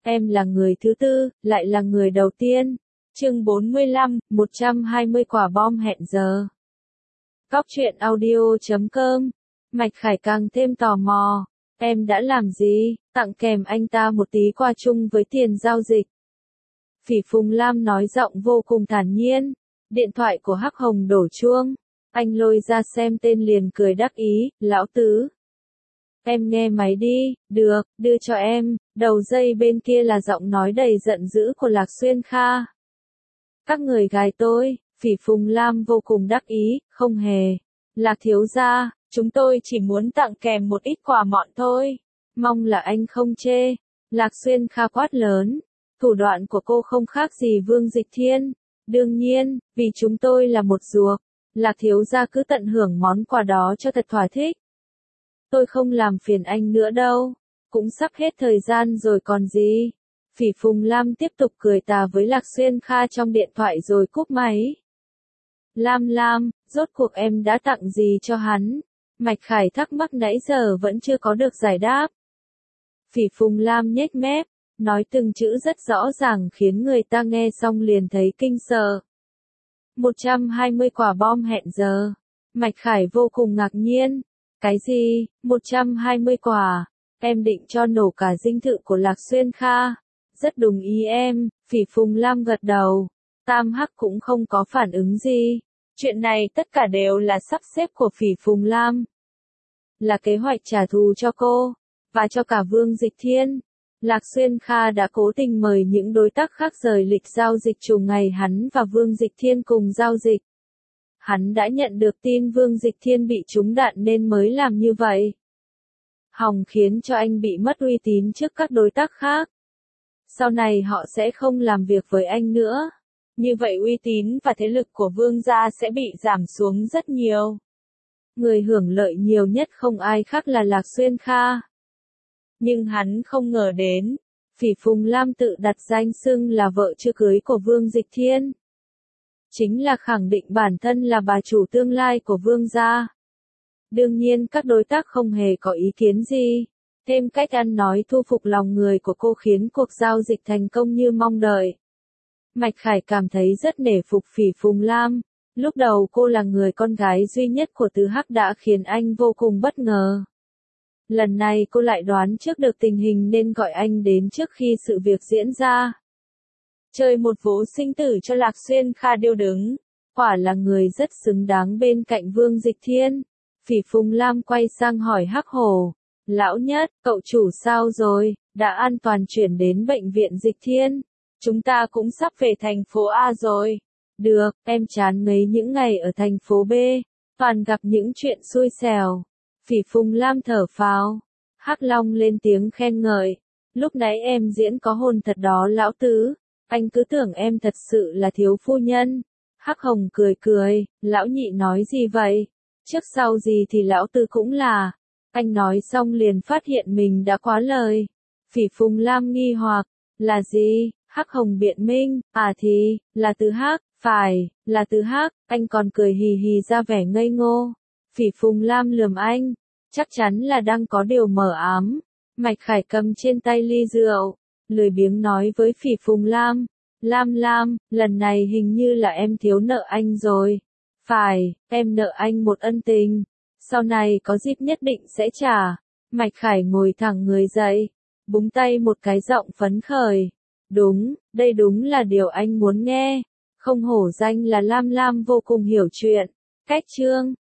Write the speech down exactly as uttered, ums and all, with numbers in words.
Em là người thứ tư, lại là người đầu tiên. Chương bốn mươi lăm, một trăm hai mươi quả bom hẹn giờ. Góc truyện audio chấm com. Mạch Khải càng thêm tò mò. Em đã làm gì? Tặng kèm anh ta một tí quà chung với tiền giao dịch. Phỉ Phùng Lam nói giọng vô cùng thản nhiên. Điện thoại của Hắc Hồng đổ chuông. Anh lôi ra xem tên liền cười đắc ý, lão tứ. Em nghe máy đi, được, đưa cho em. Đầu dây bên kia là giọng nói đầy giận dữ của Lạc Xuyên Kha. Các người gài tôi, Phỉ Phùng Lam vô cùng đắc ý, không hề. Lạc thiếu gia, chúng tôi chỉ muốn tặng kèm một ít quà mọn thôi. Mong là anh không chê. Lạc Xuyên Kha quát lớn. Thủ đoạn của cô không khác gì Vương Dịch Thiên. Đương nhiên, vì chúng tôi là một ruột. Lạc thiếu gia cứ tận hưởng món quà đó cho thật thỏa thích. Tôi không làm phiền anh nữa đâu. Cũng sắp hết thời gian rồi còn gì. Phỉ Phùng Lam tiếp tục cười tà với Lạc Xuyên Kha trong điện thoại rồi cúp máy. Lam Lam, rốt cuộc em đã tặng gì cho hắn? Mạch Khải thắc mắc nãy giờ vẫn chưa có được giải đáp. Phỉ Phùng Lam nhếch mép, nói từng chữ rất rõ ràng khiến người ta nghe xong liền thấy kinh sợ. một trăm hai mươi quả bom hẹn giờ. Mạch Khải vô cùng ngạc nhiên. Cái gì? một trăm hai mươi quả? Em định cho nổ cả dinh thự của Lạc Xuyên Kha. Rất đúng ý em, Phỉ Phùng Lam gật đầu. Tam Hắc cũng không có phản ứng gì. Chuyện này tất cả đều là sắp xếp của Phỉ Phùng Lam. Là kế hoạch trả thù cho cô, và cho cả Vương Dịch Thiên. Lạc Xuyên Kha đã cố tình mời những đối tác khác rời lịch giao dịch trùng ngày hắn và Vương Dịch Thiên cùng giao dịch. Hắn đã nhận được tin Vương Dịch Thiên bị trúng đạn nên mới làm như vậy. Hòng khiến cho anh bị mất uy tín trước các đối tác khác. Sau này họ sẽ không làm việc với anh nữa. Như vậy uy tín và thế lực của Vương gia sẽ bị giảm xuống rất nhiều. Người hưởng lợi nhiều nhất không ai khác là Lạc Xuyên Kha. Nhưng hắn không ngờ đến, Phỉ Phùng Lam tự đặt danh xưng là vợ chưa cưới của Vương Dịch Thiên. Chính là khẳng định bản thân là bà chủ tương lai của Vương gia. Đương nhiên các đối tác không hề có ý kiến gì. Thêm cách ăn nói thu phục lòng người của cô khiến cuộc giao dịch thành công như mong đợi. Mạch Khải cảm thấy rất nể phục Phỉ Phùng Lam. Lúc đầu cô là người con gái duy nhất của Từ Hắc đã khiến anh vô cùng bất ngờ. Lần này cô lại đoán trước được tình hình nên gọi anh đến trước khi sự việc diễn ra. Chơi một vố sinh tử cho Lạc Xuyên Kha điêu đứng. Quả là người rất xứng đáng bên cạnh Vương Dịch Thiên. Phỉ Phùng Lam quay sang hỏi Hắc Hổ. Lão Nhất, cậu chủ sao rồi, đã an toàn chuyển đến bệnh viện Dịch Thiên. Chúng ta cũng sắp về thành phố A rồi. Được, em chán mấy những ngày ở thành phố B. Toàn gặp những chuyện xui xẻo. Phỉ Phùng Lam thở phào. Hắc Long lên tiếng khen ngợi. Lúc nãy em diễn có hồn thật đó lão tứ. Anh cứ tưởng em thật sự là thiếu phu nhân. Hắc Hồng cười cười. Lão nhị nói gì vậy? Trước sau gì thì lão tứ cũng là. Anh nói xong liền phát hiện mình đã quá lời. Phỉ Phùng Lam nghi hoặc. Là gì? Hắc Hồng biện minh. À thì, là Từ Hắc. Phải, là Từ Hắc. Anh còn cười hì hì ra vẻ ngây ngô. Phỉ Phùng Lam lườm anh. Chắc chắn là đang có điều mờ ám. Mạch Khải cầm trên tay ly rượu. Lười biếng nói với Phỉ Phùng Lam. Lam Lam, lần này hình như là em thiếu nợ anh rồi. Phải, em nợ anh một ân tình. Sau này có dịp nhất định sẽ trả. Mạch Khải ngồi thẳng người dậy. Búng tay một cái giọng phấn khởi. Đúng, đây đúng là điều anh muốn nghe. Không hổ danh là Lam Lam vô cùng hiểu chuyện. Cách chương.